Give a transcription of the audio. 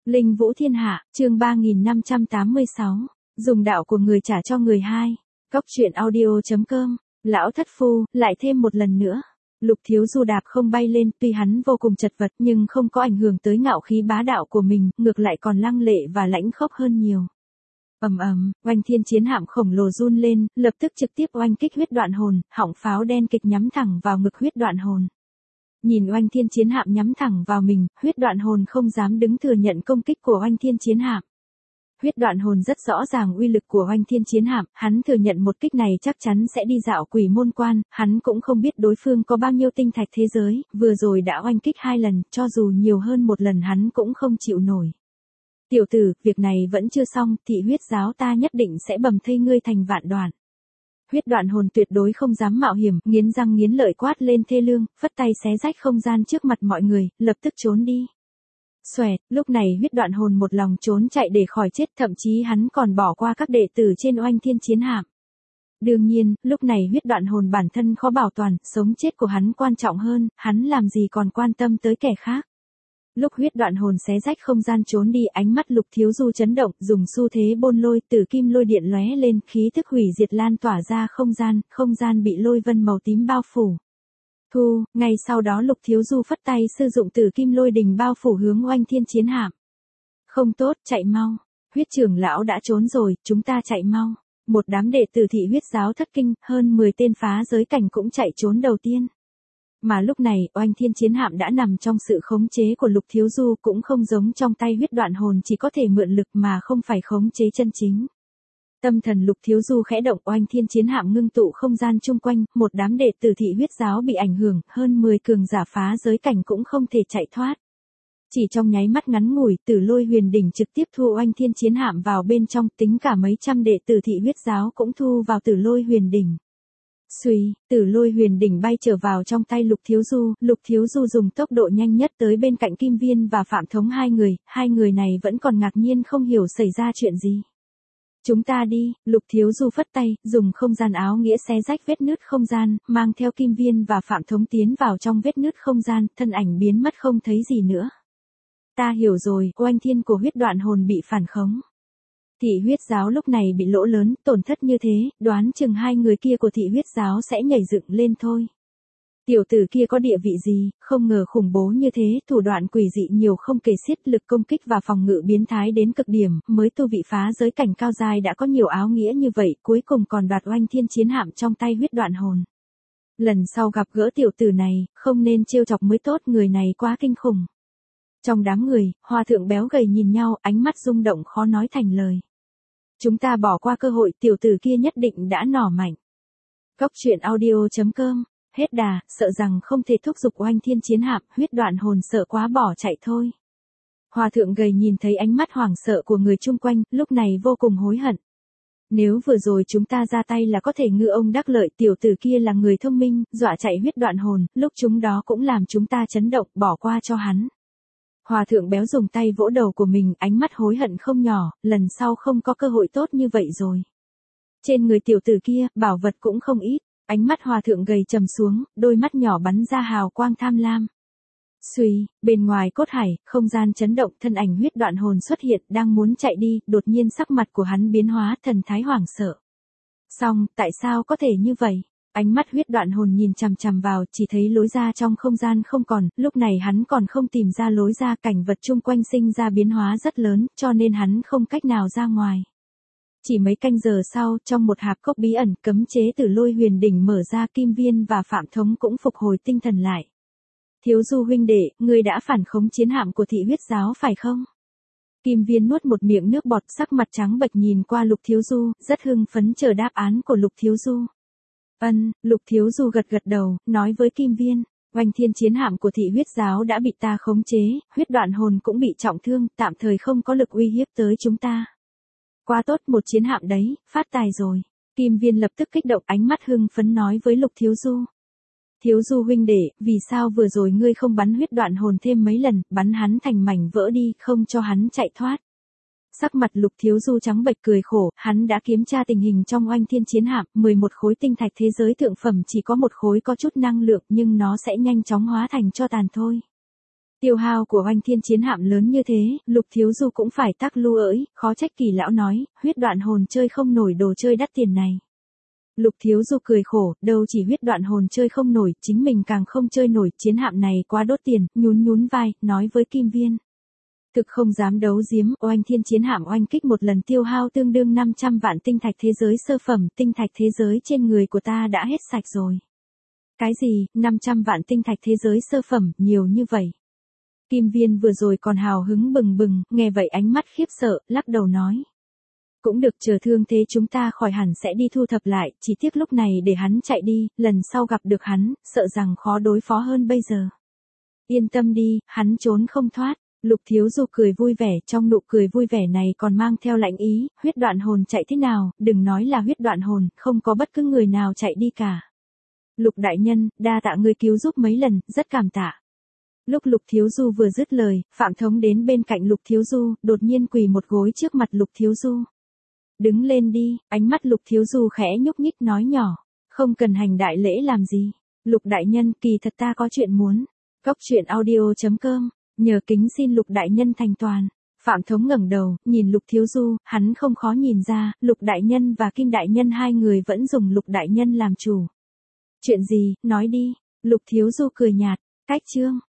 Linh Vũ Thiên Hạ, chương 3586, dùng đạo của người trả cho người hai. Cóc truyện audio.com, lão thất phu, lại thêm một lần nữa. Lục Thiếu Du đạp không bay lên, tuy hắn vô cùng chật vật nhưng không có ảnh hưởng tới ngạo khí bá đạo của mình, ngược lại còn lăng lệ và lãnh khốc hơn nhiều. Ầm ầm, oanh thiên chiến hạm khổng lồ run lên, lập tức trực tiếp oanh kích huyết đoạn hồn, họng pháo đen kịch nhắm thẳng vào ngực huyết đoạn hồn. Nhìn oanh thiên chiến hạm nhắm thẳng vào mình, huyết đoạn hồn không dám đứng thừa nhận công kích của oanh thiên chiến hạm. Huyết đoạn hồn rất rõ ràng uy lực của oanh thiên chiến hạm, hắn thừa nhận một kích này chắc chắn sẽ đi dạo quỷ môn quan, hắn cũng không biết đối phương có bao nhiêu tinh thạch thế giới, vừa rồi đã oanh kích 2 lần, cho dù nhiều hơn một lần hắn cũng không chịu nổi. Tiểu tử, việc này vẫn chưa xong, thị huyết giáo ta nhất định sẽ bầm thây ngươi thành vạn đoạn. Huyết đoạn hồn tuyệt đối không dám mạo hiểm, nghiến răng nghiến lợi quát lên thê lương, phất tay xé rách không gian trước mặt mọi người, lập tức trốn đi. Xoẹt, lúc này huyết đoạn hồn một lòng trốn chạy để khỏi chết, thậm chí hắn còn bỏ qua các đệ tử trên oanh thiên chiến hạm. Đương nhiên, lúc này huyết đoạn hồn bản thân khó bảo toàn, sống chết của hắn quan trọng hơn, hắn làm gì còn quan tâm tới kẻ khác. Lúc huyết đoạn hồn xé rách không gian trốn đi, ánh mắt Lục Thiếu Du chấn động, dùng xu thế bôn lôi, tử kim lôi điện lóe lên, khí thức hủy diệt lan tỏa ra không gian bị lôi vân màu tím bao phủ. Thu, ngay sau đó Lục Thiếu Du phất tay sử dụng tử kim lôi đình bao phủ hướng oanh thiên chiến hạm. Không tốt, chạy mau. Huyết trưởng lão đã trốn rồi, chúng ta chạy mau. Một đám đệ tử thị huyết giáo thất kinh, hơn 10 tên phá giới cảnh cũng chạy trốn đầu tiên. Mà lúc này, oanh thiên chiến hạm đã nằm trong sự khống chế của Lục Thiếu Du, cũng không giống trong tay huyết đoạn hồn chỉ có thể mượn lực mà không phải khống chế chân chính. Tâm thần Lục Thiếu Du khẽ động, oanh thiên chiến hạm ngưng tụ không gian chung quanh, một đám đệ tử thị huyết giáo bị ảnh hưởng, hơn 10 cường giả phá giới cảnh cũng không thể chạy thoát. Chỉ trong nháy mắt ngắn ngủi, Tử Lôi Huyền Đỉnh trực tiếp thu oanh thiên chiến hạm vào bên trong, tính cả mấy trăm đệ tử thị huyết giáo cũng thu vào Tử Lôi Huyền Đỉnh. Xuy, Tử Lôi Huyền Đỉnh bay trở vào trong tay Lục Thiếu Du dùng tốc độ nhanh nhất tới bên cạnh Kim Viên và Phạm Thống hai người này vẫn còn ngạc nhiên không hiểu xảy ra chuyện gì. Chúng ta đi, Lục Thiếu Du phất tay, dùng không gian áo nghĩa xé rách vết nứt không gian, mang theo Kim Viên và Phạm Thống tiến vào trong vết nứt không gian, thân ảnh biến mất không thấy gì nữa. Ta hiểu rồi, oanh thiên của huyết đoạn hồn bị phản khống. Thị huyết giáo lúc này bị lỗ lớn, tổn thất như thế, đoán chừng 2 người kia của thị huyết giáo sẽ nhảy dựng lên thôi. Tiểu tử kia có địa vị gì, không ngờ khủng bố như thế, thủ đoạn quỷ dị nhiều không kể xiết, lực công kích và phòng ngự biến thái đến cực điểm, mới tu vị phá giới cảnh cao dài đã có nhiều áo nghĩa như vậy, cuối cùng còn đoạt oanh thiên chiến hạm trong tay huyết đoạn hồn. Lần sau gặp gỡ tiểu tử này, không nên trêu chọc mới tốt, người này quá kinh khủng. Trong đám người, hòa thượng béo gầy nhìn nhau, ánh mắt rung động khó nói thành lời. Chúng ta bỏ qua cơ hội, tiểu tử kia nhất định đã nỏ mạnh. Cóc truyện audio.com, hết đà, sợ rằng không thể thúc giục oanh thiên chiến hạm, huyết đoạn hồn sợ quá bỏ chạy thôi. Hòa thượng gầy nhìn thấy ánh mắt hoảng sợ của người chung quanh, lúc này vô cùng hối hận. Nếu vừa rồi chúng ta ra tay là có thể ngư ông đắc lợi, tiểu tử kia là người thông minh, dọa chạy huyết đoạn hồn, lúc chúng đó cũng làm chúng ta chấn động, bỏ qua cho hắn. Hòa thượng béo dùng tay vỗ đầu của mình, ánh mắt hối hận không nhỏ, lần sau không có cơ hội tốt như vậy rồi. Trên người tiểu tử kia, bảo vật cũng không ít, ánh mắt hòa thượng gầy trầm xuống, đôi mắt nhỏ bắn ra hào quang tham lam. Xuy, bên ngoài cốt hải, không gian chấn động, thân ảnh huyết đoạn hồn xuất hiện, đang muốn chạy đi, đột nhiên sắc mặt của hắn biến hóa, thần thái hoảng sợ. Xong, tại sao có thể như vậy? Ánh mắt huyết đoạn hồn nhìn chằm chằm vào, chỉ thấy lối ra trong không gian không còn, lúc này hắn còn không tìm ra lối ra, cảnh vật chung quanh sinh ra biến hóa rất lớn, cho nên hắn không cách nào ra ngoài. Chỉ mấy canh giờ sau, trong một hạp cốc bí ẩn, cấm chế Tử Lôi Huyền Đỉnh mở ra, Kim Viên và Phạm Thống cũng phục hồi tinh thần lại. Thiếu Du huynh đệ, ngươi đã phản khống chiến hạm của thị huyết giáo phải không? Kim Viên nuốt một miệng nước bọt, sắc mặt trắng bệch nhìn qua Lục Thiếu Du, rất hưng phấn chờ đáp án của Lục Thiếu Du. Lục Thiếu Du gật đầu, nói với Kim Viên, oanh thiên chiến hạm của thị huyết giáo đã bị ta khống chế, huyết đoạn hồn cũng bị trọng thương, tạm thời không có lực uy hiếp tới chúng ta. Quá tốt, một chiến hạm đấy, phát tài rồi. Kim Viên lập tức kích động, ánh mắt hưng phấn nói với Lục Thiếu Du. Thiếu Du huynh đệ, vì sao vừa rồi ngươi không bắn huyết đoạn hồn thêm mấy lần, bắn hắn thành mảnh vỡ đi, không cho hắn chạy thoát. Sắc mặt Lục Thiếu Du trắng bệch cười khổ, hắn đã kiểm tra tình hình trong oanh thiên chiến hạm, 11 khối tinh thạch thế giới thượng phẩm chỉ có một khối có chút năng lượng nhưng nó sẽ nhanh chóng hóa thành tro tàn thôi. Tiêu hao của Oanh Thiên chiến hạm lớn như thế, Lục Thiếu Du cũng phải tắc lưu ỡi, khó trách Kỳ lão nói, huyết đoạn hồn chơi không nổi đồ chơi đắt tiền này. Lục Thiếu Du cười khổ, đâu chỉ huyết đoạn hồn chơi không nổi, chính mình càng không chơi nổi, chiến hạm này quá đốt tiền, nhún vai, nói với Kim Viên. Thực không dám đấu giếm, Oanh Thiên chiến hạm oanh kích một lần tiêu hao tương đương 500 vạn tinh thạch thế giới sơ phẩm, tinh thạch thế giới trên người của ta đã hết sạch rồi. Cái gì, 500 vạn tinh thạch thế giới sơ phẩm, nhiều như vậy. Kim Viên vừa rồi còn hào hứng bừng bừng, nghe vậy ánh mắt khiếp sợ, lắc đầu nói. Cũng được, chờ thương thế chúng ta khỏi hẳn sẽ đi thu thập lại, chỉ tiếc lúc này để hắn chạy đi, lần sau gặp được hắn, sợ rằng khó đối phó hơn bây giờ. Yên tâm đi, hắn trốn không thoát. Lục Thiếu Du cười vui vẻ, trong nụ cười vui vẻ này còn mang theo lạnh ý, huyết đoạn hồn chạy thế nào, đừng nói là huyết đoạn hồn, không có bất cứ người nào chạy đi cả. Lục đại nhân, đa tạ ngươi cứu giúp mấy lần, rất cảm tạ. Lúc Lục Thiếu Du vừa dứt lời, Phạm Thống đến bên cạnh Lục Thiếu Du, đột nhiên quỳ một gối trước mặt Lục Thiếu Du. Đứng lên đi, ánh mắt Lục Thiếu Du khẽ nhúc nhích nói nhỏ, không cần hành đại lễ làm gì. Lục đại nhân, kỳ thật ta có chuyện muốn. Cốc truyện audio.com, nhờ kính xin Lục đại nhân thành toàn. Phạm Thống ngẩng đầu, nhìn Lục Thiếu Du, hắn không khó nhìn ra, Lục đại nhân và Kim đại nhân hai người vẫn dùng Lục đại nhân làm chủ. Chuyện gì, nói đi. Lục Thiếu Du cười nhạt, cách chương.